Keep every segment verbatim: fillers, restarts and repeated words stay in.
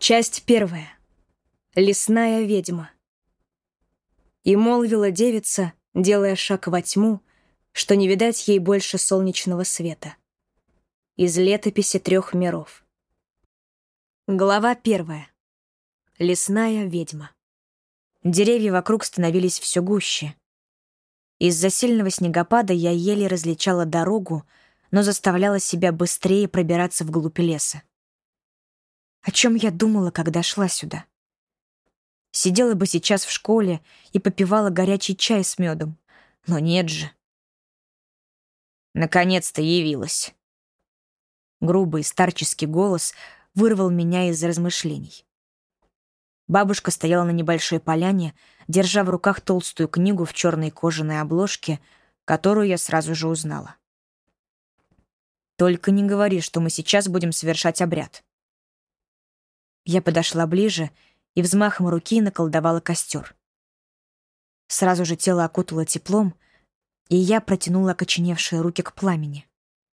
Часть первая. Лесная ведьма. И молвила девица, делая шаг во тьму, что не видать ей больше солнечного света. Из летописи трех миров. Глава первая. Лесная ведьма. Деревья вокруг становились все гуще. Из-за сильного снегопада я еле различала дорогу, но заставляла себя быстрее пробираться вглубь леса. О чем я думала, когда шла сюда? Сидела бы сейчас в школе и попивала горячий чай с медом. Но нет же. Наконец-то явилась. Грубый старческий голос вырвал меня из размышлений. Бабушка стояла на небольшой поляне, держа в руках толстую книгу в черной кожаной обложке, которую я сразу же узнала. «Только не говори, что мы сейчас будем совершать обряд». Я подошла ближе и взмахом руки наколдовала костер. Сразу же тело окутало теплом, и я протянула окоченевшие руки к пламени.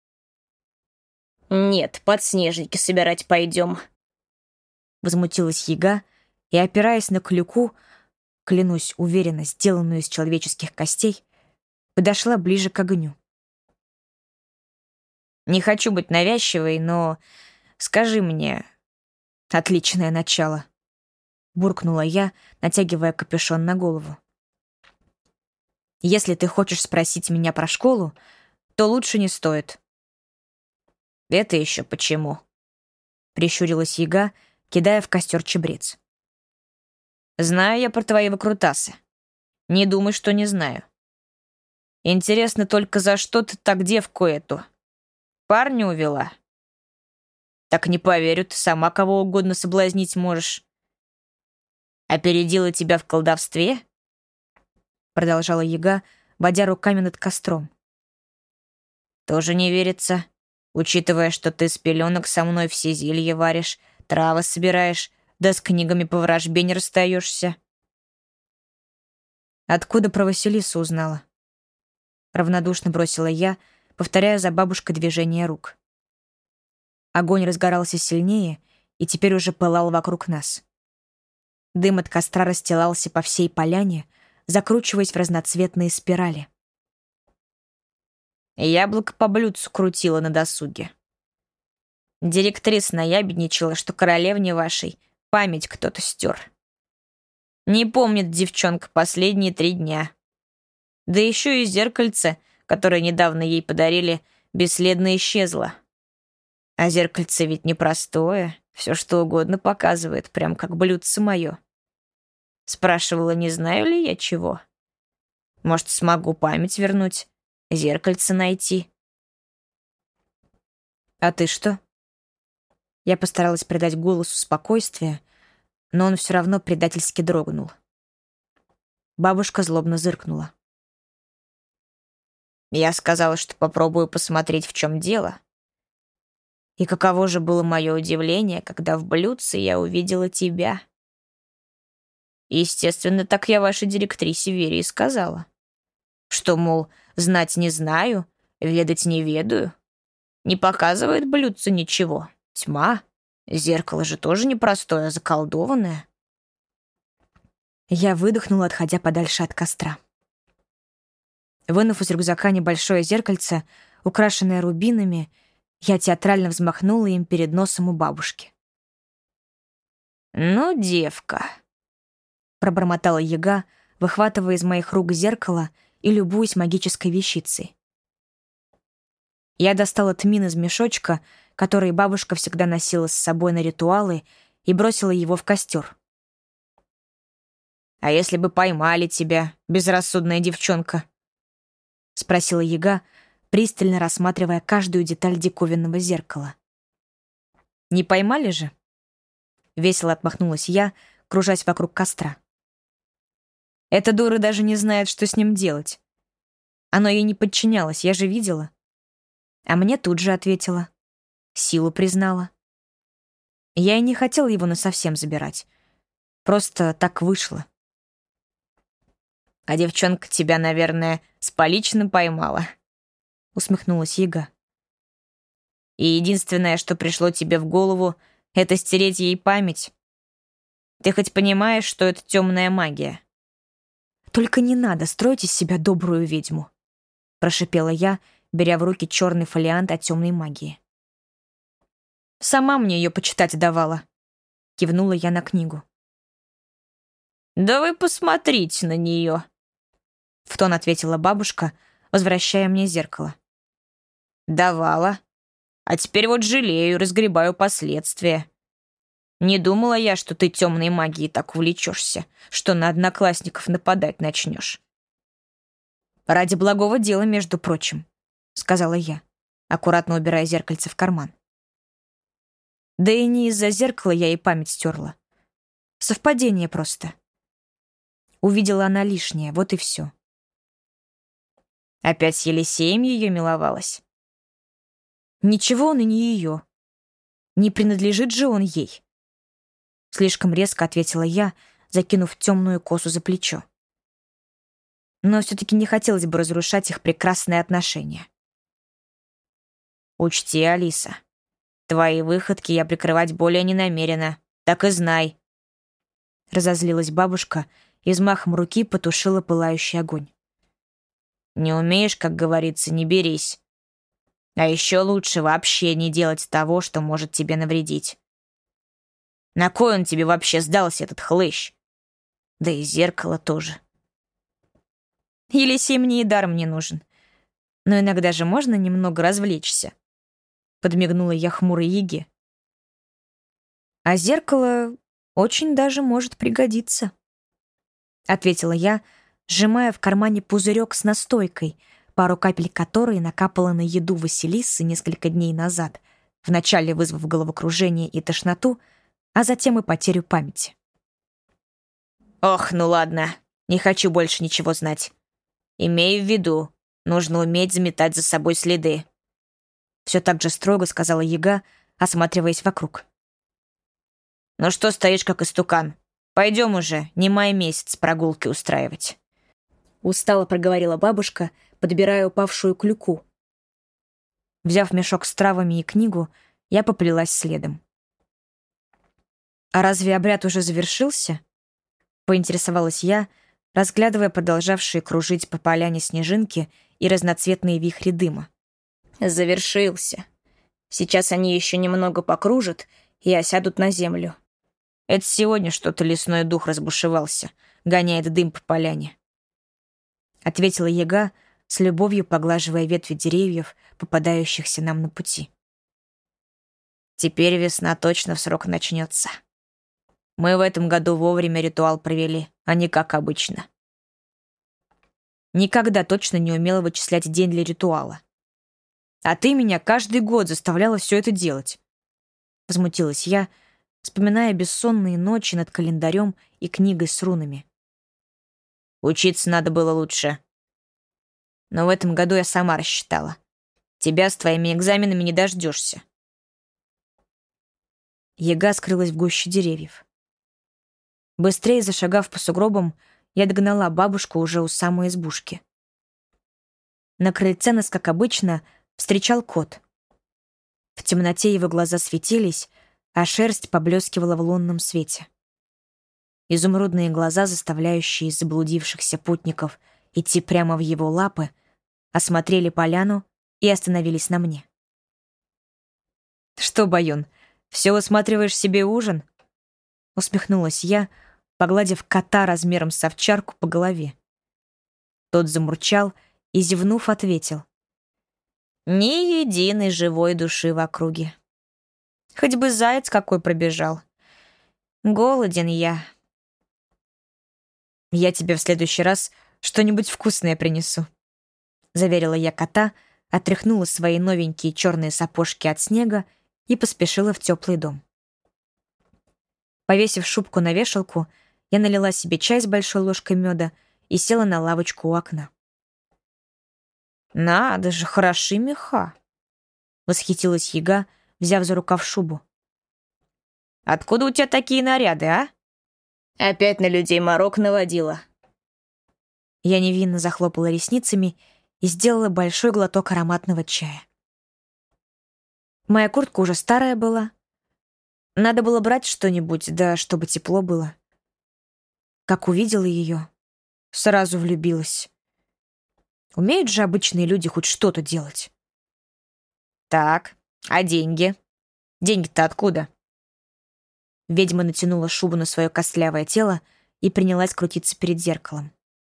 «Нет, подснежники собирать пойдем», — возмутилась яга, и, опираясь на клюку, клянусь, уверенно сделанную из человеческих костей, подошла ближе к огню. «Не хочу быть навязчивой, но скажи мне...» «Отличное начало», — буркнула я, натягивая капюшон на голову. «Если ты хочешь спросить меня про школу, то лучше не стоит». «Это еще почему?» — прищурилась яга, кидая в костер чебрец. «Знаю я про твои выкрутасы. Не думай, что не знаю. Интересно только, за что ты так девку эту? Парня увела? Так не поверю, ты сама кого угодно соблазнить можешь. Опередила тебя в колдовстве?» Продолжала яга, водя руками над костром. «Тоже не верится, учитывая, что ты с пеленок со мной все зелья варишь, травы собираешь, да с книгами по ворожбе не расстаешься». «Откуда про Василису узнала?» Равнодушно бросила я, повторяя за бабушкой движение рук. Огонь разгорался сильнее и теперь уже пылал вокруг нас. Дым от костра расстилался по всей поляне, закручиваясь в разноцветные спирали. Яблоко по блюдцу крутила на досуге. Директриса наябедничала, что королевне вашей память кто-то стер. Не помнит девчонка последние три дня. Да еще и зеркальце, которое недавно ей подарили, бесследно исчезло. А зеркальце ведь непростое, все что угодно показывает, прям как блюдце мое. Спрашивала, не знаю ли я чего. Может, смогу память вернуть, зеркальце найти. «А ты что?» Я постаралась придать голосу спокойствие, но он все равно предательски дрогнул. Бабушка злобно зыркнула. Я сказала, что попробую посмотреть, в чем дело. И каково же было мое удивление, когда в блюдце я увидела тебя. Естественно, так я вашей директрисе Вере и сказала. Что, мол, знать не знаю, ведать не ведаю. Не показывает блюдце ничего. Тьма. Зеркало же тоже непростое, а заколдованное. Я выдохнула, отходя подальше от костра. Вынув из рюкзака небольшое зеркальце, украшенное рубинами, я театрально взмахнула им перед носом у бабушки. «Ну, девка», — пробормотала яга, выхватывая из моих рук зеркало и любуясь магической вещицей. Я достала тмин из мешочка, который бабушка всегда носила с собой на ритуалы, и бросила его в костер. «А если бы поймали тебя, безрассудная девчонка?» — спросила яга, пристально рассматривая каждую деталь диковинного зеркала. «Не поймали же?» — весело отмахнулась я, кружась вокруг костра. «Эта дура даже не знает, что с ним делать. Оно ей не подчинялось, я же видела». А мне тут же ответила. Силу признала. Я и не хотела его насовсем забирать. Просто так вышло. «А девчонка тебя, наверное, с поличным поймала», — усмехнулась яга. «И единственное, что пришло тебе в голову, это стереть ей память, Ты хоть понимаешь, что это темная магия?» «Только не надо строить из себя добрую ведьму», — прошипела я, беря в руки черный фолиант о темной магии. «Сама мне ее почитать давала», — кивнула я на книгу. «Да вы посмотрите на нее», — в тон ответила бабушка, возвращая мне зеркало. «Давала. А теперь вот жалею, разгребаю последствия. Не думала я, что ты темной магией так увлечешься, что на одноклассников нападать начнешь». «Ради благого дела, между прочим», — сказала я, аккуратно убирая зеркальце в карман. Да и не из-за зеркала я ей память стерла. Совпадение просто. Увидела она лишнее, вот и все. Опять с Елисеем ее миловалась? Ничего он и не ее. Не принадлежит же он ей. Слишком резко ответила я, закинув темную косу за плечо. Но все-таки не хотелось бы разрушать их прекрасные отношения. Учти, Алиса, твои выходки я прикрывать более не намерена, так и знай. Разозлилась бабушка и взмахом руки потушила пылающий огонь. Не умеешь, как говорится, не берись. А еще лучше вообще не делать того, что может тебе навредить. На кой он тебе вообще сдался, этот хлыщ? Да и зеркало тоже. Елисей мне и даром не нужен. Но иногда же можно немного развлечься. Подмигнула я хмурой Яге. А зеркало очень даже может пригодиться. Ответила я, сжимая в кармане пузырек с настойкой, пару капель которой накапала на еду Василисы несколько дней назад, вначале вызвав головокружение и тошноту, а затем и потерю памяти. «Ох, ну ладно, не хочу больше ничего знать. Имею в виду, нужно уметь заметать за собой следы», все так же строго сказала Яга, осматриваясь вокруг. «Ну что стоишь, как истукан? Пойдем уже, не май месяц прогулки устраивать». Устало проговорила бабушка, подбирая упавшую клюку. Взяв мешок с травами и книгу, я поплелась следом. «А разве обряд уже завершился?» — поинтересовалась я, разглядывая продолжавшие кружить по поляне снежинки и разноцветные вихри дыма. «Завершился. Сейчас они еще немного покружат и осядут на землю. Это сегодня что-то лесной дух разбушевался, гоняет дым по поляне», — ответила Яга, с любовью поглаживая ветви деревьев, попадающихся нам на пути. «Теперь весна точно в срок начнется. Мы в этом году вовремя ритуал провели, а не как обычно». Никогда точно не умела вычислять день для ритуала. «А ты меня каждый год заставляла все это делать», — возмутилась я, вспоминая бессонные ночи над календарем и книгой с рунами. «Учиться надо было лучше. Но в этом году я сама рассчитала. Тебя с твоими экзаменами не дождешься». Яга скрылась в гуще деревьев. Быстрее зашагав по сугробам, я догнала бабушку уже у самой избушки. На крыльце нас, как обычно, встречал кот. В темноте его глаза светились, а шерсть поблескивала в лунном свете. Изумрудные глаза, заставляющие заблудившихся путников идти прямо в его лапы, осмотрели поляну и остановились на мне. «Что, Баюн, все высматриваешь себе ужин?» Усмехнулась я, погладив кота размером с овчарку по голове. Тот замурчал и, зевнув, ответил: «Ни единой живой души в округе. Хоть бы заяц какой пробежал. Голоден я». «Я тебе в следующий раз что-нибудь вкусное принесу», — заверила я кота, отряхнула свои новенькие черные сапожки от снега и поспешила в теплый дом. Повесив шубку на вешалку, я налила себе чай с большой ложкой меда и села на лавочку у окна. «Надо же, хороши меха!» — восхитилась Яга, взяв за рукав шубу. «Откуда у тебя такие наряды, а?» «Опять на людей морок наводила». Я невинно захлопала ресницами и сделала большой глоток ароматного чая. Моя куртка уже старая была, Надо было брать что-нибудь, да чтобы тепло было. Как увидела ее, сразу влюбилась. Умеют же обычные люди хоть что-то делать. Так, а деньги? Деньги-то откуда? Ведьма натянула шубу на свое костлявое тело и принялась крутиться перед зеркалом.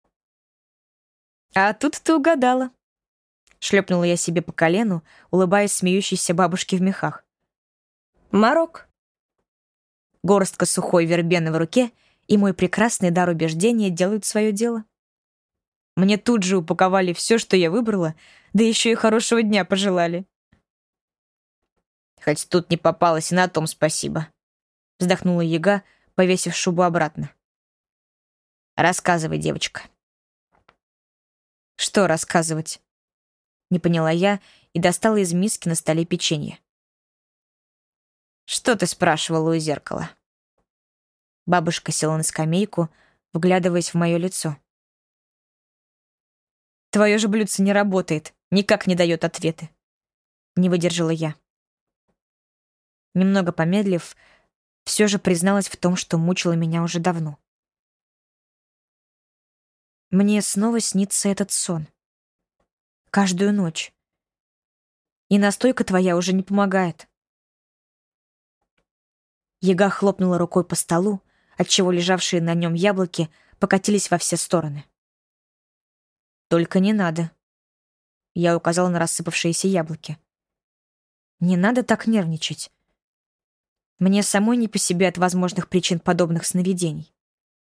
«А тут ты угадала», — шлепнула я себе по колену, улыбаясь смеющейся бабушке в мехах. Марок. Горстка сухой вербены в руке и мой прекрасный дар убеждения делают свое дело. Мне тут же упаковали все, что я выбрала, да еще и хорошего дня пожелали. Хоть тут не попалось, и на том спасибо. Вздохнула яга, повесив шубу обратно. Рассказывай, девочка. Что рассказывать? Не поняла я и достала из миски на столе печенье. Что ты спрашивала у зеркала? Бабушка села на скамейку, вглядываясь в мое лицо. Твое же блюдце не работает, никак не дает ответы. Не выдержала я. Немного помедлив, все же призналась в том, что мучило меня уже давно. Мне снова снится этот сон. Каждую ночь. И настойка твоя уже не помогает. Яга хлопнула рукой по столу, отчего лежавшие на нем яблоки покатились во все стороны. «Только не надо». Я указала на рассыпавшиеся яблоки. «Не надо так нервничать. Мне самой не по себе от возможных причин подобных сновидений».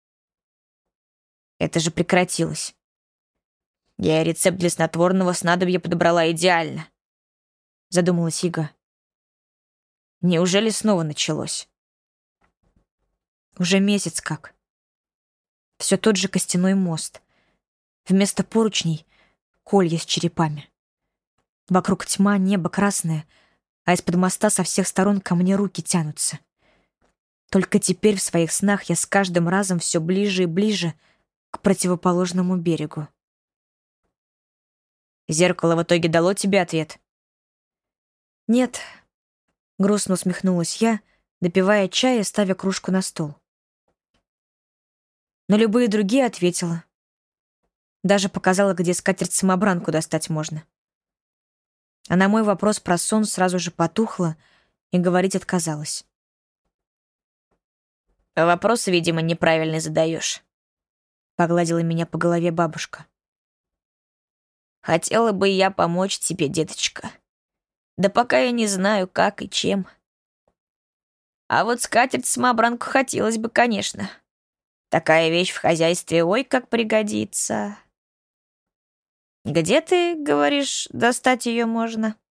Это же прекратилось. Я рецепт для снотворного снадобья подобрала идеально. Задумалась Яга. Неужели снова началось? Уже месяц как. Все тот же костяной мост. Вместо поручней — колья с черепами. Вокруг тьма, небо красное, а из-под моста со всех сторон ко мне руки тянутся. Только теперь в своих снах я с каждым разом все ближе и ближе к противоположному берегу. Зеркало в итоге дало тебе ответ? Нет, грустно усмехнулась я, допивая чай и ставя кружку на стол. На любые другие ответила. Даже показала, где скатерть-самобранку достать можно. А на мой вопрос про сон сразу же потухла и говорить отказалась. «Вопросы, видимо, неправильно задаешь», — погладила меня по голове бабушка. «Хотела бы я помочь тебе, деточка. Да пока я не знаю, как и чем. А вот скатерть-самобранку хотелось бы, конечно. Такая вещь в хозяйстве ой как пригодится. Где ты, говоришь, достать ее можно?»